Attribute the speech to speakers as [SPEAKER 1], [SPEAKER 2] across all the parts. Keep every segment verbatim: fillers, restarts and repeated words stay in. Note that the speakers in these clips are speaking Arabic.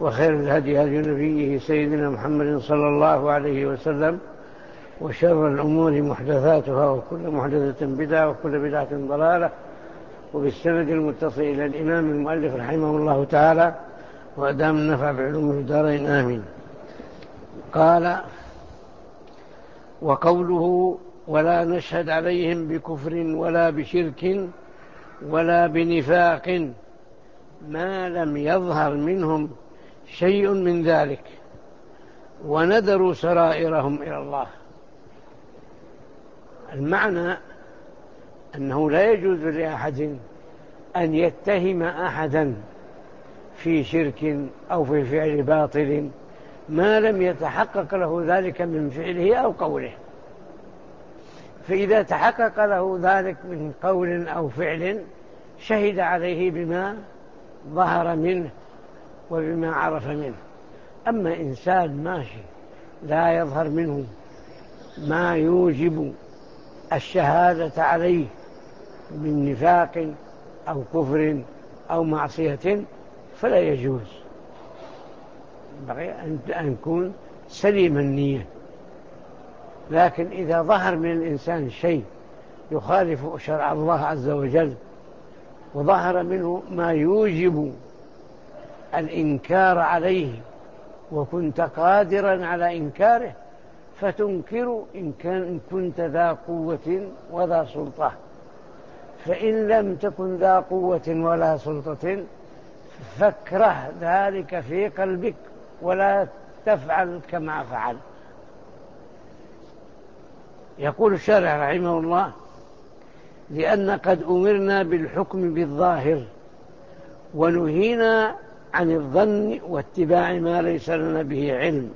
[SPEAKER 1] وخير الهدي هدي نبيه سيدنا محمد صلى الله عليه وسلم، وشر الأمور محدثاتها، وكل محدثة بدعة، وكل بدعة ضلالة. وبالسند المتصل إلى الإمام المؤلف رحمه الله تعالى وأدام النفع بعلوم الدارين آمين. قال: وقوله: ولا نشهد عليهم بكفر ولا بشرك ولا بنفاق ما لم يظهر منهم شيء من ذلك وندروا سرائرهم إلى الله. المعنى أنه لا يجوز لأحد أن يتهم أحدا في شرك أو في فعل باطل ما لم يتحقق له ذلك من فعله أو قوله. فإذا تحقق له ذلك من قول أو فعل شهد عليه بما ظهر منه وبما عرف منه. أما إنسان ماشي لا يظهر منه ما يوجب الشهادة عليه من نفاق أو كفر أو معصية فلا يجوز، بغي أن يكون سليم النية. لكن إذا ظهر من الإنسان شيء يخالف شرع الله عز وجل وظهر منه ما يوجب الإنكار عليه وكنت قادرا على إنكاره فتنكر إن, كان إن كنت ذا قوة وذا سلطة. فإن لم تكن ذا قوة ولا سلطة فاكره ذلك في قلبك ولا تفعل كما فعل. يقول الشارع رحمه الله: لأن قد أمرنا بالحكم بالظاهر ونهينا عن الظن واتباع ما ليس لنا به علم.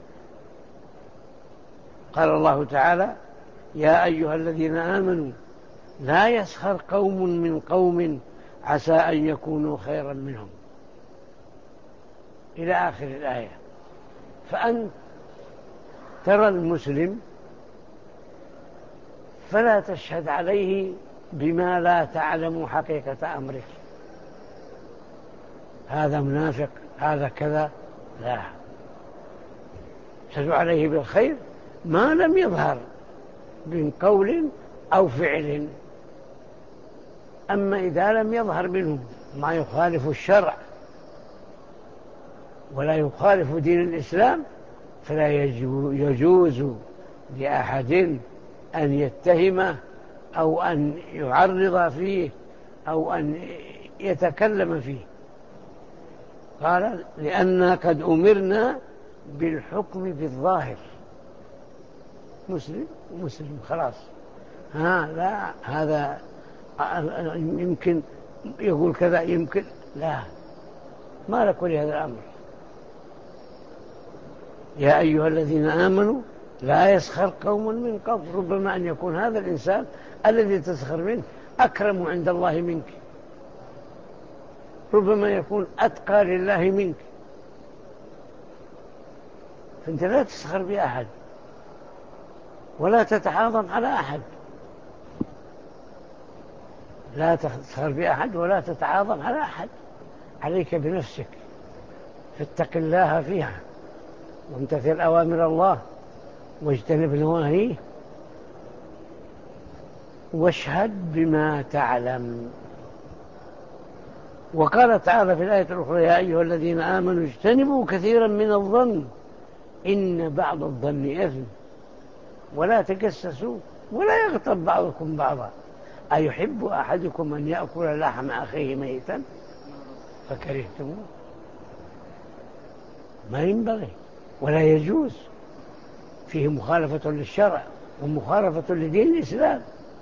[SPEAKER 1] قال الله تعالى: يا أيها الذين آمنوا لا يسخر قوم من قوم عسى أن يكونوا خيرا منهم، إلى آخر الآية. فأنت ترى المسلم فلا تشهد عليه بما لا تعلم حقيقة أمرك، هذا منافق، هذا كذا، لا، تشهد عليه بالخير ما لم يظهر من قول أو فعل. أما إذا لم يظهر منه ما يخالف الشرع ولا يخالف دين الإسلام فلا يجوز لأحد أن يتهمه أو أن يعرض فيه أو أن يتكلم فيه. قال: لأننا قد أمرنا بالحكم بالظاهر. مسلم مسلم خلاص، ها لا هذا يمكن يقول كذا، يمكن لا، ما لك ولهذا الأمر. يا أيها الذين آمنوا لا يسخر قوم من قوم. ربما أن يكون هذا الإنسان الذي تسخر منه أكرم عند الله منك، ربما يكون أتقى لله منك، فأنت لا تسخر بأحد ولا تتعاظم على أحد، لا تسخر بأحد ولا تتعاظم على أحد. عليك بنفسك، فاتق الله فيها وامتثل أوامر الله واجتنب نواهيه واشهد بما تعلم. وقال تعالى في الآية الأخرى: يا أيها الذين آمنوا اجتنبوا كثيرا من الظن إن بعض الظن إثم ولا تجسسوا ولا يغتب بعضكم بعضا أيحب أحدكم أن يأكل لحم أخيه ميتا فكرهتموه. ما ينبغي ولا يجوز، فيه مخالفة للشرع ومخالفة لدين الإسلام.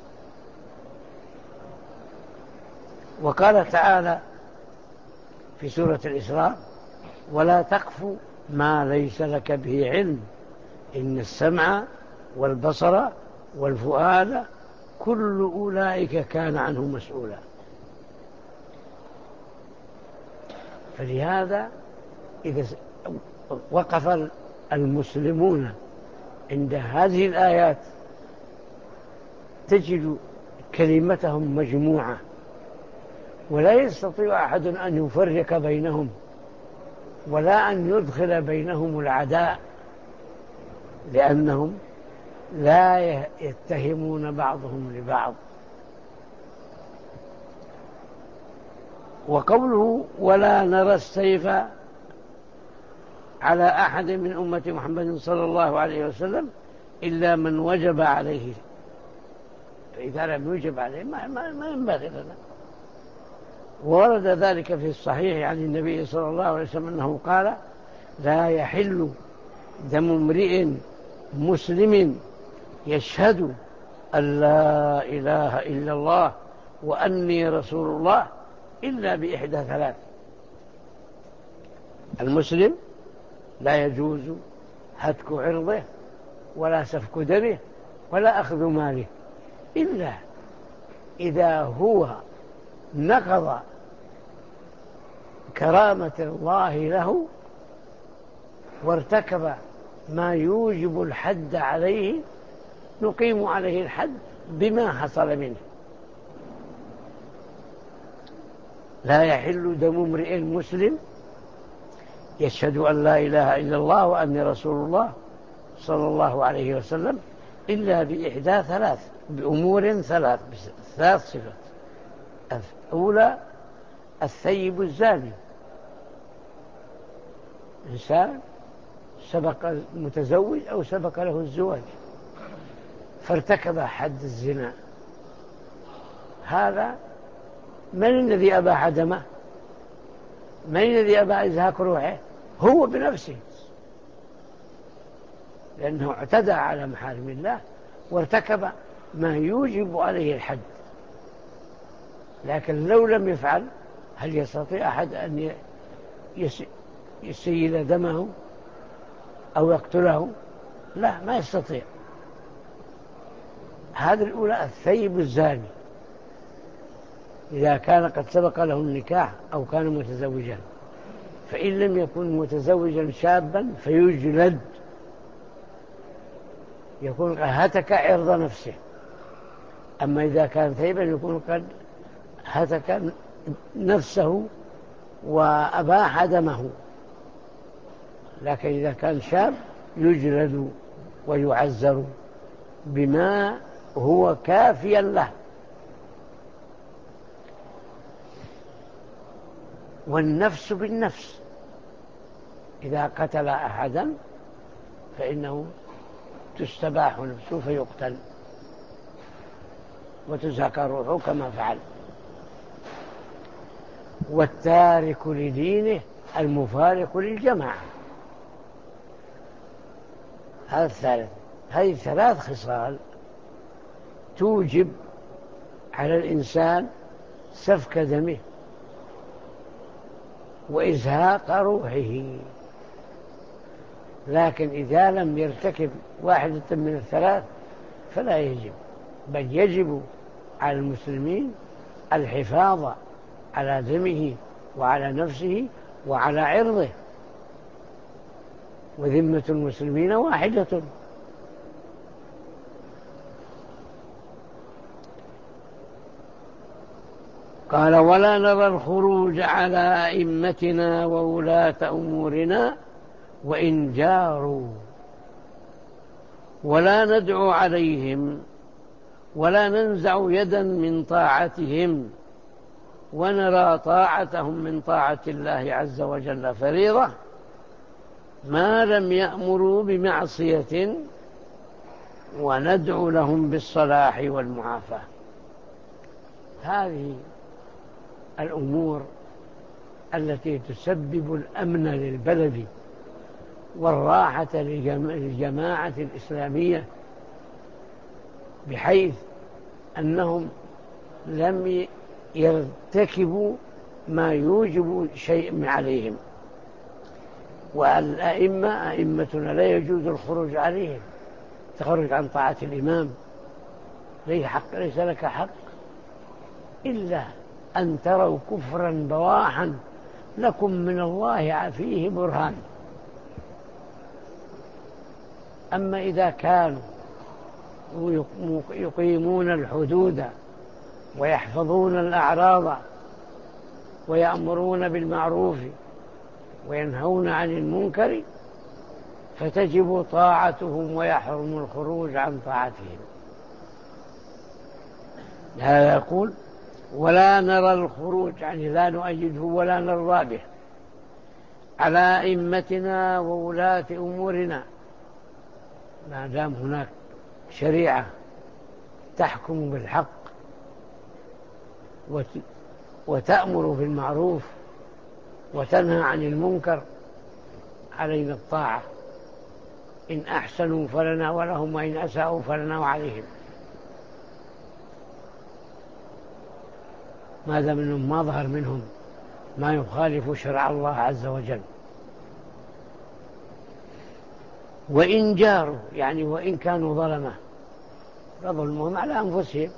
[SPEAKER 1] وقال تعالى في سورة الإسراء: ولا تقف ما ليس لك به علم إن السمع والبصر والفؤاد كل أولئك كان عنه مسؤولا. فلهذا إذا وقف المسلمون عند هذه الآيات تجد كلمتهم مجموعة ولا يستطيع أحد أن يفرق بينهم ولا أن يدخل بينهم العداء، لأنهم لا يتهمون بعضهم لبعض. وقوله ولا نرى السيف على أحد من أمة محمد صلى الله عليه وسلم إلا من وجب عليه، فإذا لم يوجب عليه ما, ما, ما ينبغي لنا. ورد ذلك في الصحيح عن النبي صلى الله عليه وسلم أنه قال لا يحل دم امرئ مسلم يشهد أن لا إله إلا الله وأني رسول الله إلا بإحدى ثلاث. المسلم لا يجوز هتك عرضه ولا سفك دمه ولا أخذ ماله إلا إذا هو نقض كرامة الله له وارتكب ما يوجب الحد عليه، نقيم عليه الحد بما حصل منه. لا يحل دم امرئ مسلم يشهد أن لا إله إلا الله وأني رسول الله صلى الله عليه وسلم إلا بإحدى ثلاث، بأمور ثلاث، ثلاث صفات. أولى الثيب الزاني، إنسان سبق متزوج أو سبق له الزواج فارتكب حد الزنا، هذا من الذي أباح دمه؟ من الذي أباح إزهاق روحه؟ هو بنفسه، لأنه اعتدى على محارم الله وارتكب ما يوجب عليه الحد. لكن لو لم يفعل هل يستطيع أحد أن يسيل دمه أو يقتله؟ لا، ما يستطيع. هذا الأولى الثيب الزاني إذا كان قد سبق له النكاح أو كان متزوجا، فإن لم يكن متزوجا شابا فيجلد، يكون قد هتك عرض نفسه. أما إذا كان ثيبا يكون قد هتك نفسه وأباح دمه. لكن إذا كان شاب يجلد ويعزر بما هو كافيا له. والنفس بالنفس، إذا قتل أحدا فإنه تستباح نفسه فيقتل وتزهق روحه كما فعل. والتارك لدينه المفارق للجماعة، هذا الثالث. هذه ثلاث خصال توجب على الإنسان سفك دمه وإزهاق روحه. لكن إذا لم يرتكب واحدة من الثلاث فلا يجب، بل يجب على المسلمين الحفاظ على دمه وعلى نفسه وعلى عرضه، وذمة المسلمين واحدة. قال ولا نرى الخروج على أئمتنا وولاة أمورنا وإن جاروا، ولا ندعو عليهم ولا ننزع يدا من طاعتهم، ونرى طاعتهم من طاعة الله عز وجل فريضة ما لم يأمروا بمعصية، وندعو لهم بالصلاح والمعافاة. هذه الأمور التي تسبب الأمن للبلد والراحة للجماعة الإسلامية، بحيث أنهم لم يرتكبوا ما يوجب شيء من عليهم. والأئمة أئمتنا لا يجوز الخروج عليهم، تخرج عن طاعة الإمام ليس لك حق إلا أن تروا كفرا بواحا لكم من الله فيه برهان. أما إذا كانوا يقيمون الحدود ويحفظون الأعراض ويأمرون بالمعروف وينهون عن المنكر فتجب طاعتهم ويحرم الخروج عن طاعتهم. هذا يقول: ولا نرى الخروج، يعني لا نؤيده ولا نرضى به، على أئمتنا وولاة أمورنا ما دام هناك شريعة تحكم بالحق وتأمر بالمعروف وتنهى عن المنكر، علينا الطاعة. إن أحسنوا فلنا ولهم، وإن أساءوا فلنا وعليهم، ما دام منهم ما ظهر منهم ما يخالف شرع الله عز وجل. وإن جاروا، يعني وإن كانوا ظلمة فظلمهم على أنفسهم،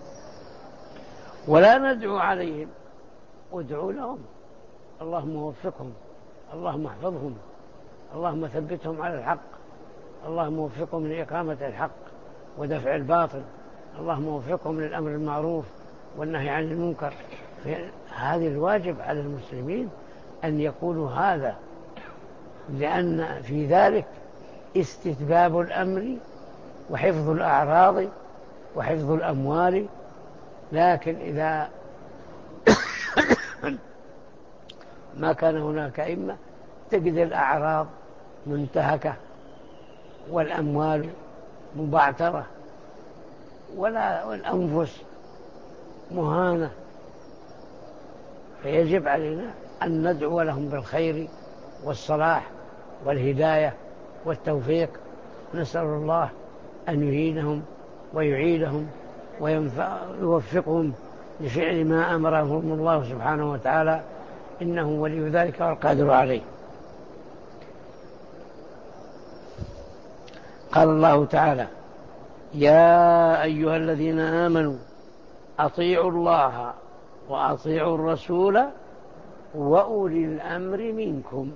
[SPEAKER 1] ولا ندعو عليهم، ادعوا لهم، اللهم وفقهم، اللهم احفظهم، اللهم ثبتهم على الحق، اللهم وفقهم لإقامة الحق ودفع الباطل، اللهم وفقهم للأمر المعروف والنهي عن المنكر. هذا الواجب على المسلمين أن يقولوا هذا، لأن في ذلك استتباب الأمر وحفظ الأعراض وحفظ الأموال. لكن إذا ما كان هناك أئمة تجد الأعراض منتهكة والأموال مبعترة ولا والأنفس مهانة، فيجب علينا أن ندعو لهم بالخير والصلاح والهداية والتوفيق. نسأل الله أن يهينهم ويعيدهم ويوفقهم لفعل ما أمرهم الله سبحانه وتعالى، إنه ولي ذلك والقادر عليه. قال الله تعالى: يا أيها الذين آمنوا أطيعوا الله وأطيعوا الرسول وأولي الأمر منكم.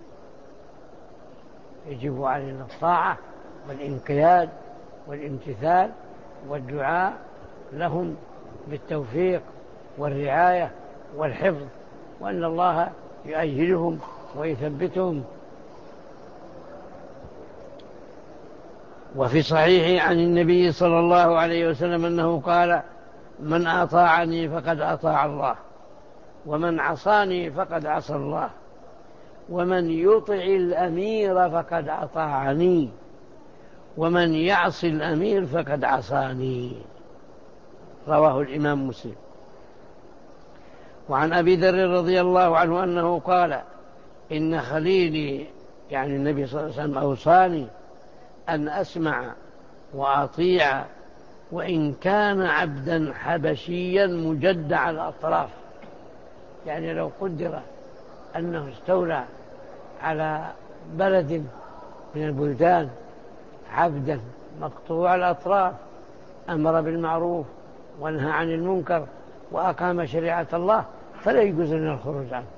[SPEAKER 1] يجب علينا الطاعة والانقياد والامتثال والدعاء لهم بالتوفيق والرعاية والحفظ، وأن الله يؤيدهم ويثبتهم. وفي صحيح عن النبي صلى الله عليه وسلم أنه قال: من أطاعني فقد أطاع الله، ومن عصاني فقد عصى الله، ومن يطع الأمير فقد أطاعني، ومن يعص الأمير فقد عصاني. رواه الإمام مسلم. وعن أبي ذر رضي الله عنه أنه قال: إن خليلي، يعني النبي صلى الله عليه وسلم، أوصاني أن أسمع وأطيع وإن كان عبدا حبشيا مجدع الأطراف. يعني لو قدر أنه استولى على بلد من البلدان عبدا مقطوع الأطراف، أمر بالمعروف ونهى عن المنكر وأقام شريعة الله، فلا يجوز لنا الخروج عنه،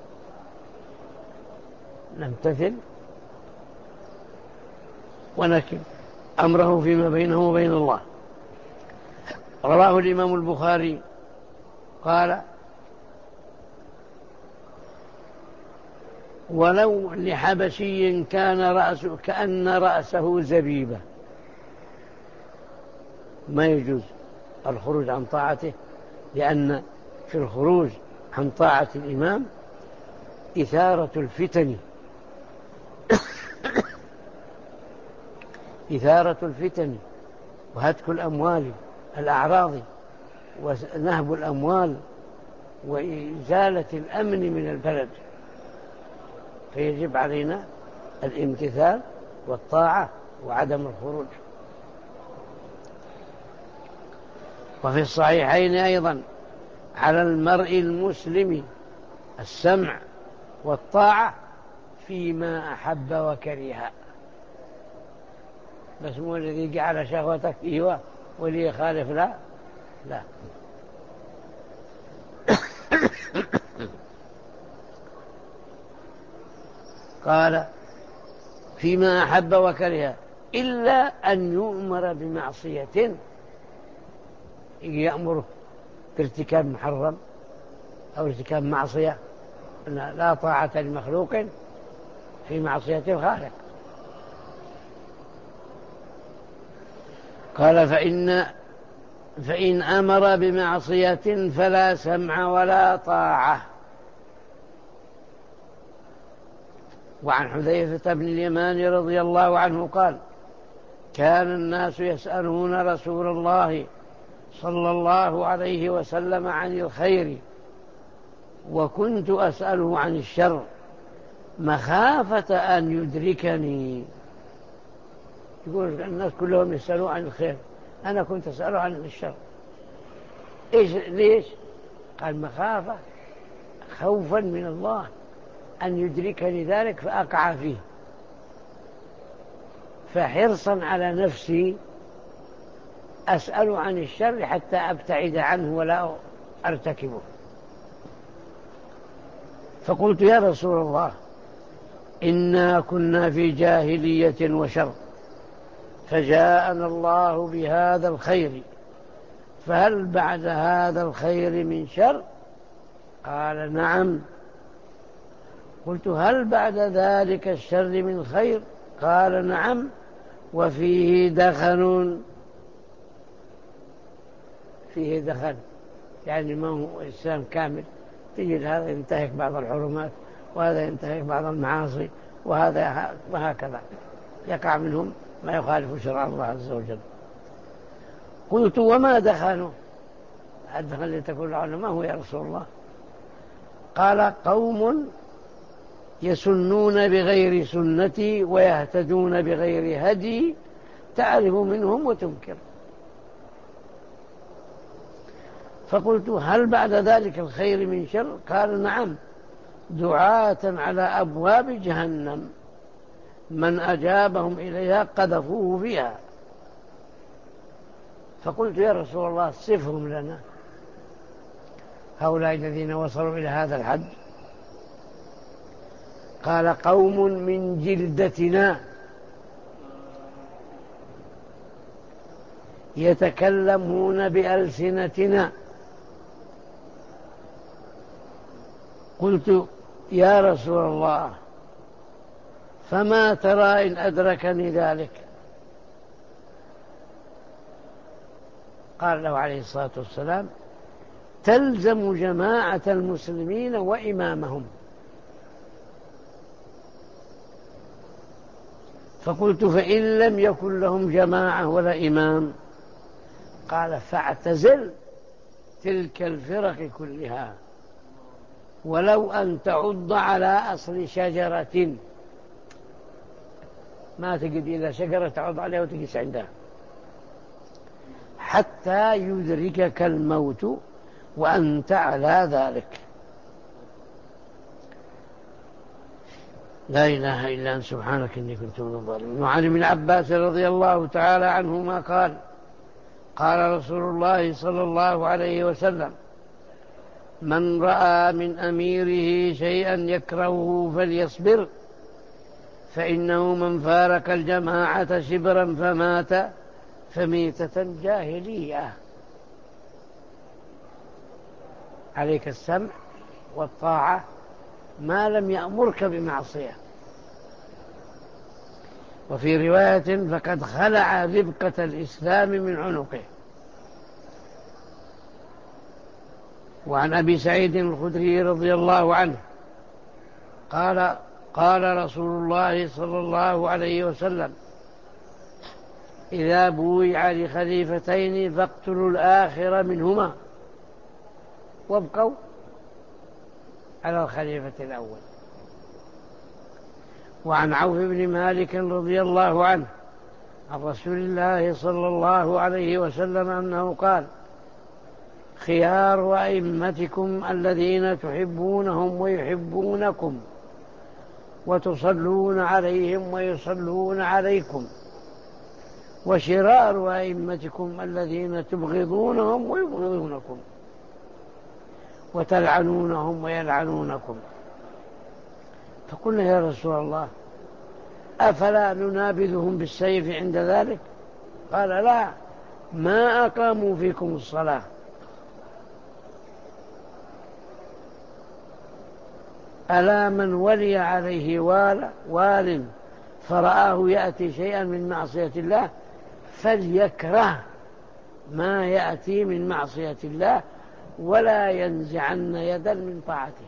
[SPEAKER 1] نمتثل ونكل أمره فيما بينه وبين الله. رواه الإمام البخاري قال: ولو لحبشي كان رأسه كأن رأسه زبيبة. ما يجوز الخروج عن طاعته، لأن في الخروج عن طاعة الإمام إثارة الفتن إثارة الفتن وهتك الأموال الأعراض ونهب الأموال وإزالة الأمن من البلد، فيجب علينا الامتثال والطاعة وعدم الخروج. وفي الصحيحين أيضا: على المرء المسلم السمع والطاعة فيما أحب وكره. بس مو الذي جعل شهوتك إيوه ولي يخالف، لا لا. قال: فيما أحب وكره، إلا أن يؤمر بمعصية، يأمره بارتكاب محرم أو ارتكاب معصية. لا طاعة لمخلوق في معصية الخالق. قال فإن, فإن أمر بمعصية فلا سمع ولا طاعة. وعن حذيفة بن اليمان رضي الله عنه قال كان الناس يسألون رسول الله صلى الله عليه وسلم عن الخير وكنت أسأله عن الشر مخافة أن يدركني. يقول الناس كلهم يسألون عن الخير، أنا كنت أسأله عن الشر. إيش ليش؟ قال مخافة، خوفا من الله أن يدركني ذلك فأقع فيه، فحرصا على نفسي أسأل عن الشر حتى أبتعد عنه ولا أرتكبه. فقلت يا رسول الله إنا كنا في جاهلية وشر فجاءنا الله بهذا الخير فهل بعد هذا الخير من شر؟ قال نعم. قلت هل بعد ذلك الشر من خير؟ قال نعم وفيه دخن. فيه دخن يعني ما هو إنسان كامل، تجد هذا ينتهك بعض الحرمات وهذا ينتهك بعض المعاصي وهذا وهكذا يقع منهم ما يخالف شرع الله عز وجل. قلت وما دخنوا؟ الدخن اللي تقول عنه ما هو يا رسول الله؟ قال قوم يسنون بغير سنتي ويهتدون بغير هدي تعرف منهم وتنكر. فقلت هل بعد ذلك الخير من شر؟ قال نعم دعاة على أبواب جهنم من أجابهم إليها قذفوه فيها. فقلت يا رسول الله صفهم لنا هؤلاء الذين وصلوا إلى هذا الحد. قال قوم من جلدتنا يتكلمون بألسنتنا. قلت يا رسول الله فما ترى إن أدركني ذلك؟ قال له عليه الصلاة والسلام تلزم جماعة المسلمين وإمامهم. فقلت فإن لم يكن لهم جماعة ولا إمام؟ قال فاعتزل تلك الفرق كلها ولو أن تعض على أصل شجرة. ما تجد إلا شجرة تعض عليها وتجلس عندها حتى يدركك الموت وأنت على ذلك. لا إله إلا أنت سبحانك إني كنت من الظالمين. وعن ابن عباس رضي الله تعالى عنهما قال قال رسول الله صلى الله عليه وسلم من رأى من أميره شيئا يكرهه فليصبر فإنه من فارق الجماعة شبرا فمات فميتة جاهلية. عليك السمع والطاعة ما لم يأمرك بمعصية. وفي رواية فقد خلع ربقة الإسلام من عنقه. وعن أبي سعيد الخدري رضي الله عنه قال قال رسول الله صلى الله عليه وسلم إذا بويع لخليفتين فاقتلوا الآخر منهما وابقوا على الخليفة الأول. وعن عوف بن مالك رضي الله عنه عن رسول الله صلى الله عليه وسلم أنه قال خيار أئمتكم الذين تحبونهم ويحبونكم وتصلون عليهم ويصلون عليكم وشرار أئمتكم الذين تبغضونهم ويبغضونكم وتلعنونهم ويلعنونكم. فقلنا يا رسول الله أفلا ننابذهم بالسيف عند ذلك؟ قال لا ما أقاموا فيكم الصلاة. ألا من ولي عليه وال, وال فرآه يأتي شيئا من معصية الله فليكره ما يأتي من معصية الله ولا ينزعن يدا من طاعته.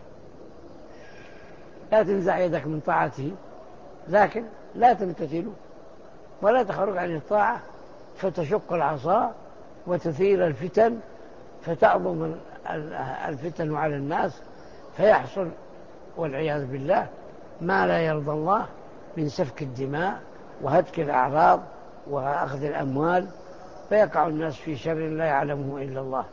[SPEAKER 1] لا تنزع يدك من طاعته، لكن لا تمتثله ولا تخرج عن الطاعة فتشق العصا وتثير الفتن فتعظم الفتن على الناس، فيحصل والعياذ بالله ما لا يرضى الله من سفك الدماء وهتك الأعراض وأخذ الأموال، فيقع الناس في شر لا يعلمه إلا الله.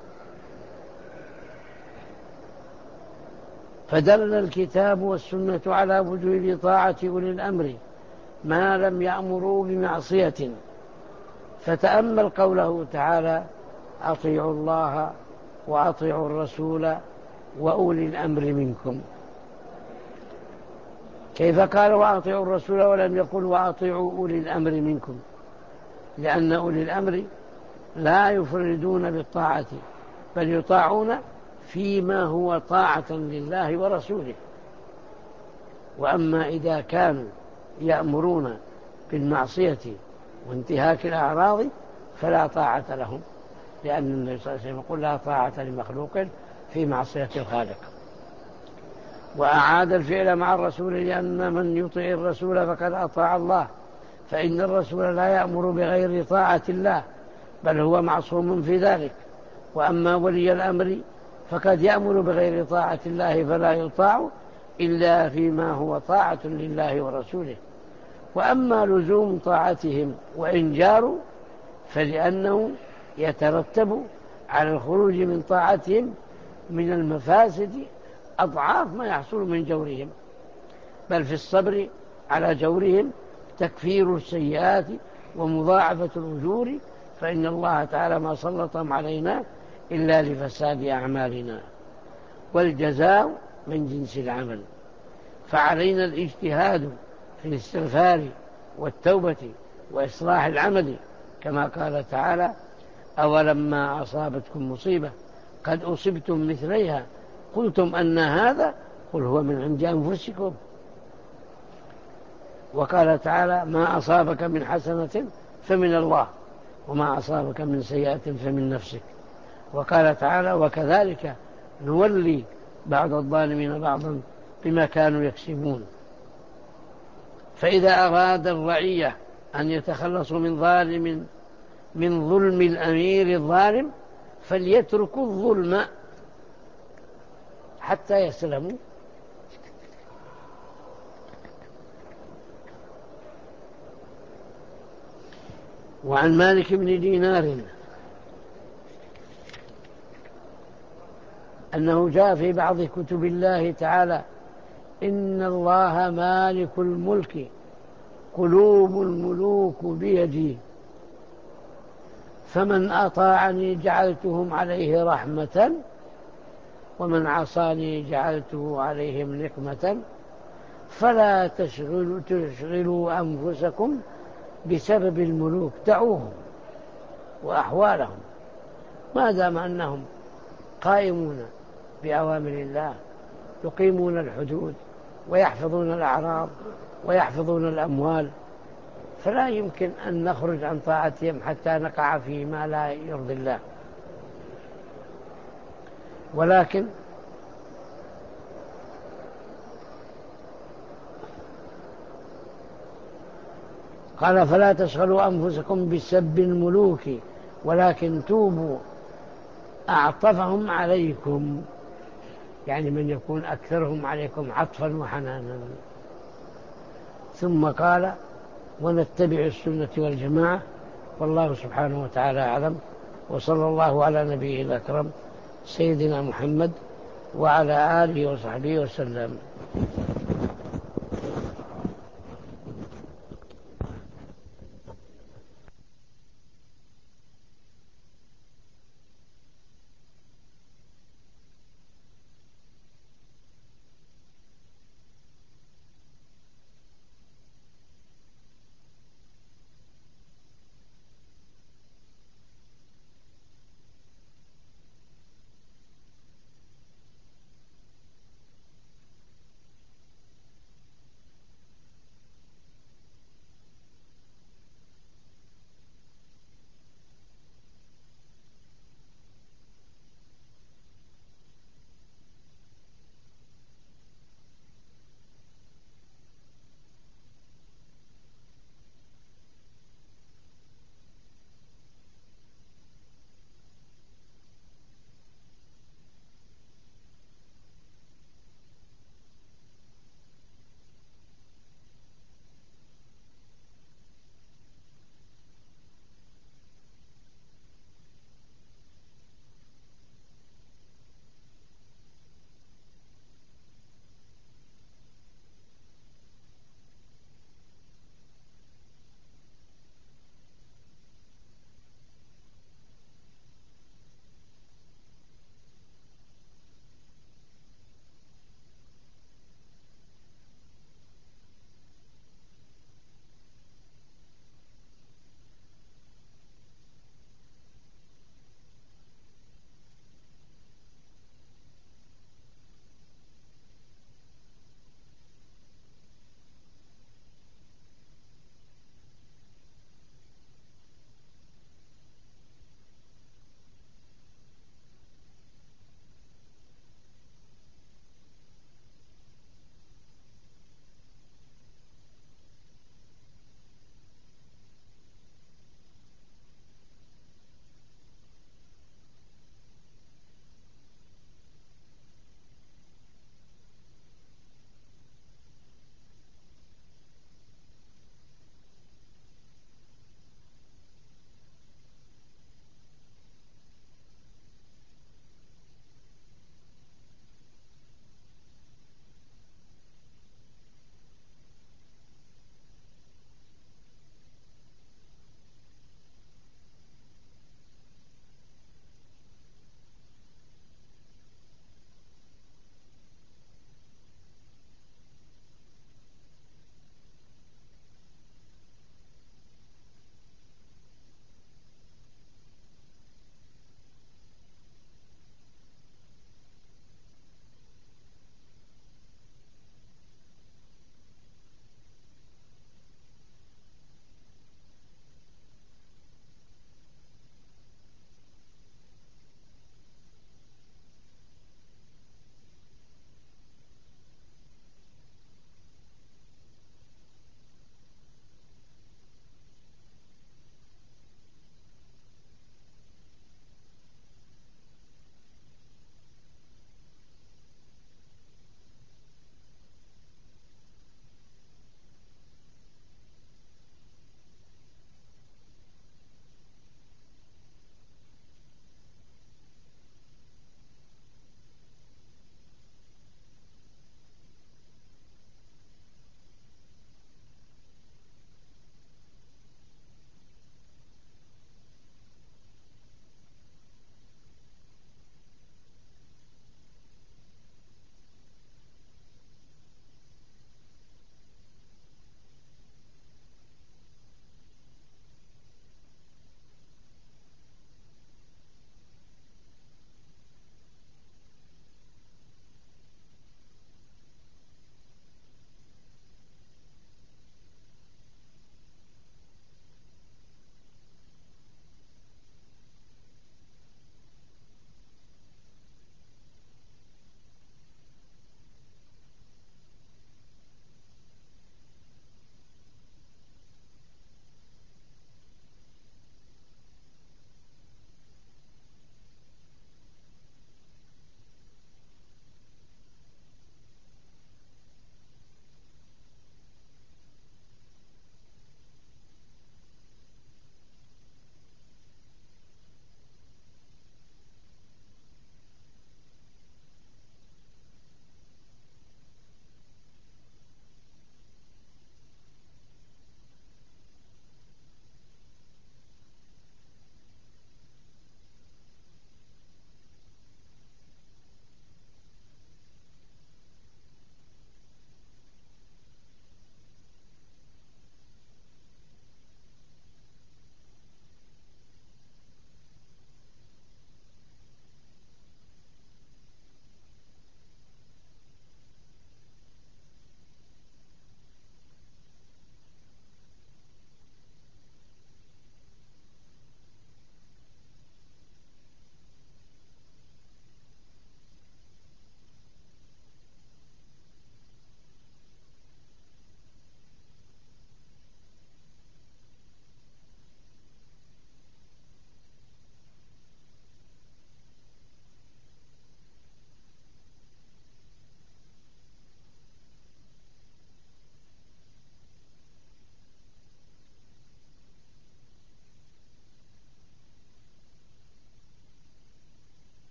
[SPEAKER 1] فدل الكتاب والسنة على وجوب طاعة أولي الأمر ما لم يأمروا بمعصية. فتأمل قوله تعالى: أطيعوا الله وأطيعوا الرسول وأولي الأمر منكم. كيف قال وأطيعوا الرسول ولم يقل وأطيعوا أولي الأمر منكم؟ لأن أولي الأمر لا يفردون بالطاعة بل يطاعون فيما هو طاعة لله ورسوله. وأما إذا كانوا يأمرون بالمعصية وانتهاك الأعراض فلا طاعة لهم، لأن النبي صلى الله عليه وسلم يقول: لا طاعة لمخلوق في معصية الخالق. وأعاد الفعل مع الرسول لأن من يطيع الرسول فقد أطاع الله، فإن الرسول لا يأمر بغير طاعة الله بل هو معصوم في ذلك. وأما ولي الأمر فقد يأمر بغير طاعة الله فلا يطاع إلا فيما هو طاعة لله ورسوله. وأما لزوم طاعتهم وإن جاروا فلأنه يترتب على الخروج من طاعتهم من المفاسد أضعاف ما يحصل من جورهم، بل في الصبر على جورهم تكفير السيئات ومضاعفة الأجور، فإن الله تعالى ما سلطهم علينا إلا لفساد أعمالنا، والجزاء من جنس العمل. فعلينا الاجتهاد في الاستغفار والتوبة وإصلاح العمل، كما قال تعالى: أولما أصابتكم مصيبة قد أصبتم مثليها قلتم أن هذا قل هو من عند أنفسكم. وقال تعالى: ما أصابك من حسنة فمن الله وما أصابك من سيئة فمن نفسك. وقال تعالى: وكذلك نولي بعض الظالمين بعضا بما كانوا يكسبون. فإذا أراد الرعية أن يتخلصوا من ظالم من ظلم الأمير الظالم فليتركوا الظلم حتى يسلموا. وعن مالك بن دينار أنه جاء في بعض كتب الله تعالى: إن الله مالك الملك قلوب الملوك بيدي فمن أطاعني جعلتهم عليه رحمة ومن عصاني جعلته عليهم نقمة فلا تشغلوا, تشغلوا أنفسكم بسبب الملوك، دعوهم وأحوالهم ما دام أنهم قائمون بأوامر الله، يقيمون الحدود ويحفظون الأعراض ويحفظون الأموال، فلا يمكن أن نخرج عن طاعتهم حتى نقع فيما لا يرضي الله. ولكن قال: فلا تشغلوا أنفسكم بسب الملوك ولكن توبوا أعطفهم عليكم، يعني من يكون أكثرهم عليكم عطفا وحنانا. ثم قال: ونتبع السنة والجماعة، والله سبحانه وتعالى أعلم، وصلى الله على نبيه الأكرم سيدنا محمد وعلى آله وصحبه وسلم.